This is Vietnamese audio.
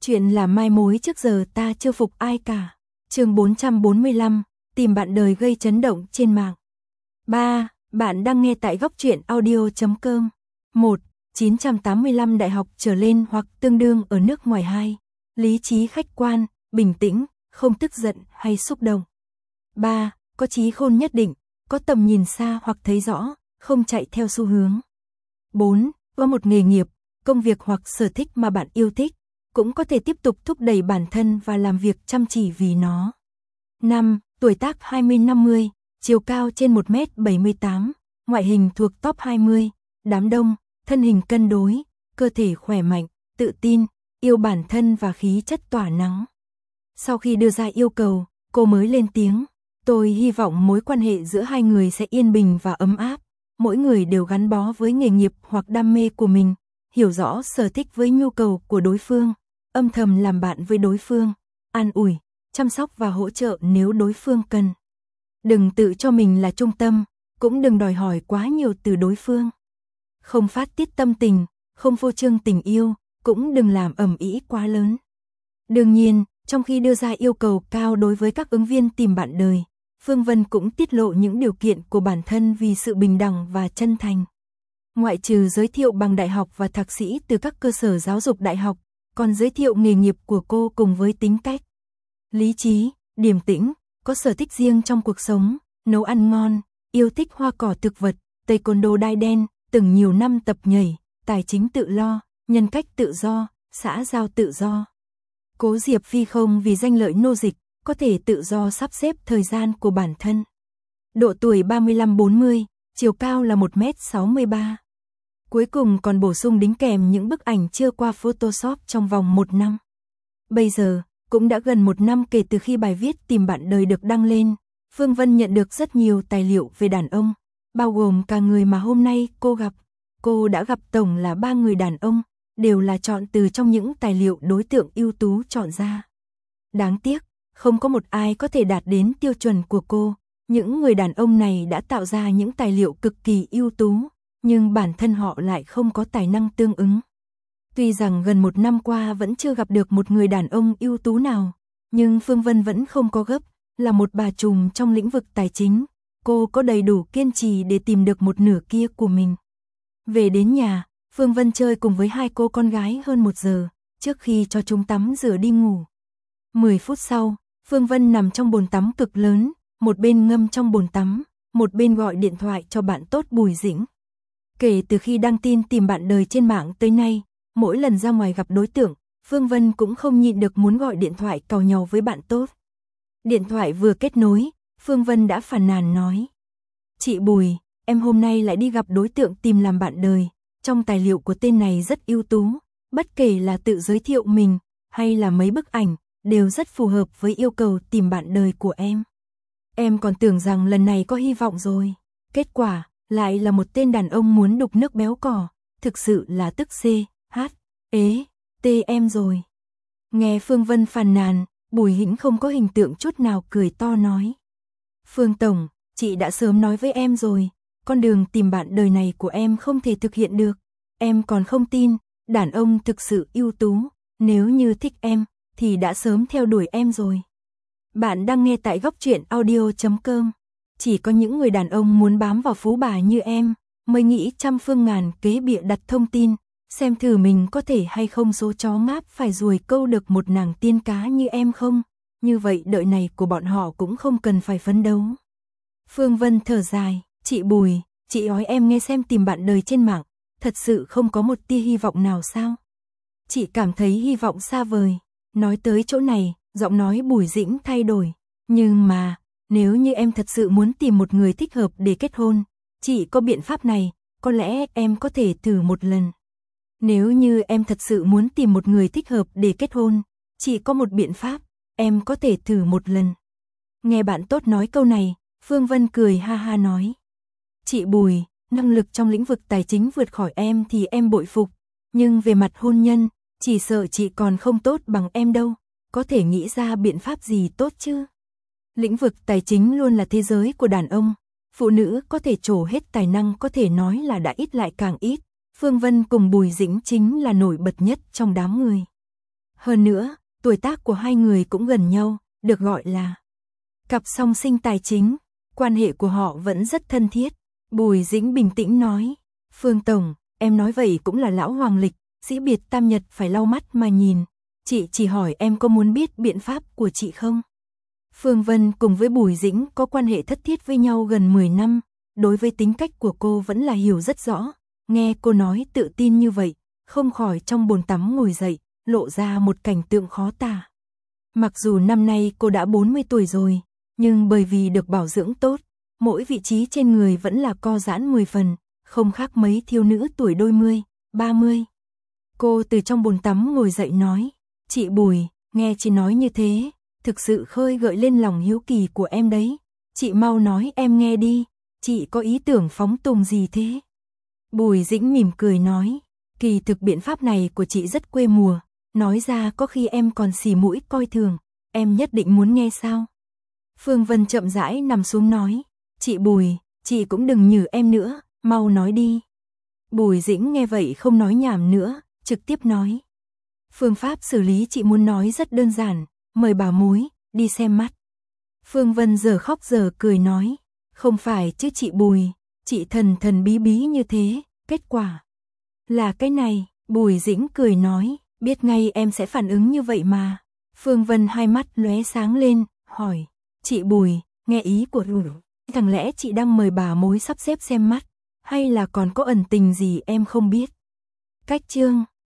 Chuyện là mai mối trước giờ ta chưa phục ai cả. Chương 445, tìm bạn đời gây chấn động trên mạng. 3. Bạn đang nghe tại góc truyện audio.com. 1. 985 đại học trở lên hoặc tương đương ở nước ngoài. 2. Lý trí khách quan, bình tĩnh, không tức giận hay xúc động. 3. Có trí khôn nhất định, có tầm nhìn xa hoặc thấy rõ, không chạy theo xu hướng. 4. Có một nghề nghiệp, công việc hoặc sở thích mà bạn yêu thích, cũng có thể tiếp tục thúc đẩy bản thân và làm việc chăm chỉ vì nó. 5. Tuổi tác 20-50, chiều cao trên 1m78, ngoại hình thuộc top 20, đám đông, thân hình cân đối, cơ thể khỏe mạnh, tự tin, yêu bản thân và khí chất tỏa nắng. Sau khi đưa ra yêu cầu, cô mới lên tiếng, tôi hy vọng mối quan hệ giữa hai người sẽ yên bình và ấm áp, mỗi người đều gắn bó với nghề nghiệp hoặc đam mê của mình, hiểu rõ sở thích với nhu cầu của đối phương, âm thầm làm bạn với đối phương, an ủi, chăm sóc và hỗ trợ nếu đối phương cần. Đừng tự cho mình là trung tâm, cũng đừng đòi hỏi quá nhiều từ đối phương. Không phát tiết tâm tình, không phô trương tình yêu, cũng đừng làm ầm ĩ quá lớn. Đương nhiên, trong khi đưa ra yêu cầu cao đối với các ứng viên tìm bạn đời, Phương Vân cũng tiết lộ những điều kiện của bản thân vì sự bình đẳng và chân thành. Ngoại trừ giới thiệu bằng đại học và thạc sĩ từ các cơ sở giáo dục đại học, còn giới thiệu nghề nghiệp của cô cùng với tính cách lý trí, điềm tĩnh, có sở thích riêng trong cuộc sống, nấu ăn ngon, yêu thích hoa cỏ thực vật, taekwondo đai đen, từng nhiều năm tập nhảy, tài chính tự lo, nhân cách tự do, xã giao tự do. Cố Diệp Phi không vì danh lợi nô dịch, có thể tự do sắp xếp thời gian của bản thân. Độ tuổi 35-40, chiều cao là 1m63. Cuối cùng còn bổ sung đính kèm những bức ảnh chưa qua Photoshop trong vòng 1 năm. Bây giờ, cũng đã gần 1 năm kể từ khi bài viết tìm bạn đời được đăng lên, Phương Vân nhận được rất nhiều tài liệu về đàn ông, bao gồm cả người mà hôm nay cô gặp. Cô đã gặp tổng là 3 người đàn ông, đều là chọn từ trong những tài liệu đối tượng ưu tú chọn ra. Đáng tiếc, không có một ai có thể đạt đến tiêu chuẩn của cô. Những người đàn ông này đã tạo ra những tài liệu cực kỳ ưu tú, nhưng bản thân họ lại không có tài năng tương ứng. Tuy rằng gần 1 năm qua vẫn chưa gặp được một người đàn ông ưu tú nào, nhưng Phương Vân vẫn không có gấp, là một bà trùm trong lĩnh vực tài chính, cô có đầy đủ kiên trì để tìm được một nửa kia của mình. Về đến nhà, Phương Vân chơi cùng với 2 cô con gái hơn 1 giờ, trước khi cho chúng tắm rửa đi ngủ. 10 phút sau, Phương Vân nằm trong bồn tắm cực lớn, một bên ngâm trong bồn tắm, một bên gọi điện thoại cho bạn tốt Bùi Dĩnh. Kể từ khi đăng tin tìm bạn đời trên mạng tới nay, mỗi lần ra ngoài gặp đối tượng, Phương Vân cũng không nhịn được muốn gọi điện thoại càu nhàu với bạn tốt. Điện thoại vừa kết nối, Phương Vân đã phàn nàn nói: "Chị Bùi, em hôm nay lại đi gặp đối tượng tìm làm bạn đời, trong tài liệu của tên này rất ưu tú, bất kể là tự giới thiệu mình, hay là mấy bức ảnh, đều rất phù hợp với yêu cầu tìm bạn đời của em. Em còn tưởng rằng lần này có hy vọng rồi, kết quả lại là một tên đàn ông muốn đục nước béo cò, thực sự là tức em rồi." Nghe Phương Vân phàn nàn, Bùi Hĩnh không có hình tượng chút nào cười to nói: "Phương Tổng, chị đã sớm nói với em rồi, con đường tìm bạn đời này của em không thể thực hiện được, em còn không tin, đàn ông thực sự ưu tú, nếu như thích em, thì đã sớm theo đuổi em rồi." Bạn đang nghe tại góc truyện audio.com. Chỉ có những người đàn ông muốn bám vào phú bà như em, mới nghĩ trăm phương ngàn kế bịa đặt thông tin, xem thử mình có thể hay không số chó ngáp phải ruồi câu được một nàng tiên cá như em không, như vậy đợi này của bọn họ cũng không cần phải phấn đấu. Phương Vân thở dài: "Chị Bùi, chị nói em nghe xem tìm bạn đời trên mạng, thật sự không có một tia hy vọng nào sao? Chị cảm thấy hy vọng xa vời." Nói tới chỗ này, giọng nói Bùi Dĩnh thay đổi: "Nhưng mà, nếu như em thật sự muốn tìm một người thích hợp để kết hôn, chị có biện pháp này, có lẽ em có thể thử một lần." "Nếu như em thật sự muốn tìm một người thích hợp để kết hôn, chị có một biện pháp, em có thể thử một lần." Nghe bạn tốt nói câu này, Phương Vân cười ha ha nói: "Chị Bùi, năng lực trong lĩnh vực tài chính vượt khỏi em thì em bội phục, nhưng về mặt hôn nhân, chỉ sợ chị còn không tốt bằng em đâu, có thể nghĩ ra biện pháp gì tốt chứ? Lĩnh vực tài chính luôn là thế giới của đàn ông, phụ nữ có thể trổ hết tài năng có thể nói là đã ít lại càng ít, Phương Vân cùng Bùi Dĩnh chính là nổi bật nhất trong đám người." Hơn nữa, tuổi tác của hai người cũng gần nhau, được gọi là cặp song sinh tài chính, quan hệ của họ vẫn rất thân thiết. Bùi Dĩnh bình tĩnh nói, Phương Tổng, em nói vậy cũng là lão hoàng lịch, sĩ biệt tam nhật phải lau mắt mà nhìn. Chị chỉ hỏi em có muốn biết biện pháp của chị không? Phương Vân cùng với Bùi Dĩnh có quan hệ thất thiết với nhau gần 10 năm, đối với tính cách của cô vẫn là hiểu rất rõ. Nghe cô nói tự tin như vậy, không khỏi trong bồn tắm ngồi dậy, lộ ra một cảnh tượng khó tả. Mặc dù năm nay cô đã 40 tuổi rồi, nhưng bởi vì được bảo dưỡng tốt, mỗi vị trí trên người vẫn là co giãn 10 phần, không khác mấy thiếu nữ tuổi đôi mươi, 30. Cô từ trong bồn tắm ngồi dậy nói, chị Bùi, nghe chị nói như thế, thực sự khơi gợi lên lòng hiếu kỳ của em đấy. Chị mau nói em nghe đi, chị có ý tưởng phóng tùng gì thế? Bùi Dĩnh mỉm cười nói, kỳ thực biện pháp này của chị rất quê mùa, nói ra có khi em còn xì mũi coi thường, em nhất định muốn nghe sao? Phương Vân chậm rãi nằm xuống nói, chị Bùi, chị cũng đừng nhử em nữa, mau nói đi. Bùi Dĩnh nghe vậy không nói nhảm nữa, trực tiếp nói. Phương pháp xử lý chị muốn nói rất đơn giản, mời bà mối, đi xem mắt. Phương Vân giờ khóc giờ cười nói, không phải chứ chị Bùi, chị thần thần bí bí như thế, kết quả là cái này. Bùi Dĩnh cười nói, biết ngay em sẽ phản ứng như vậy mà. Phương Vân hai mắt lóe sáng lên, hỏi, chị Bùi, nghe ý của chẳng lẽ chị đang mời bà mối sắp xếp xem mắt, hay là còn có ẩn tình gì em không biết? Cách chương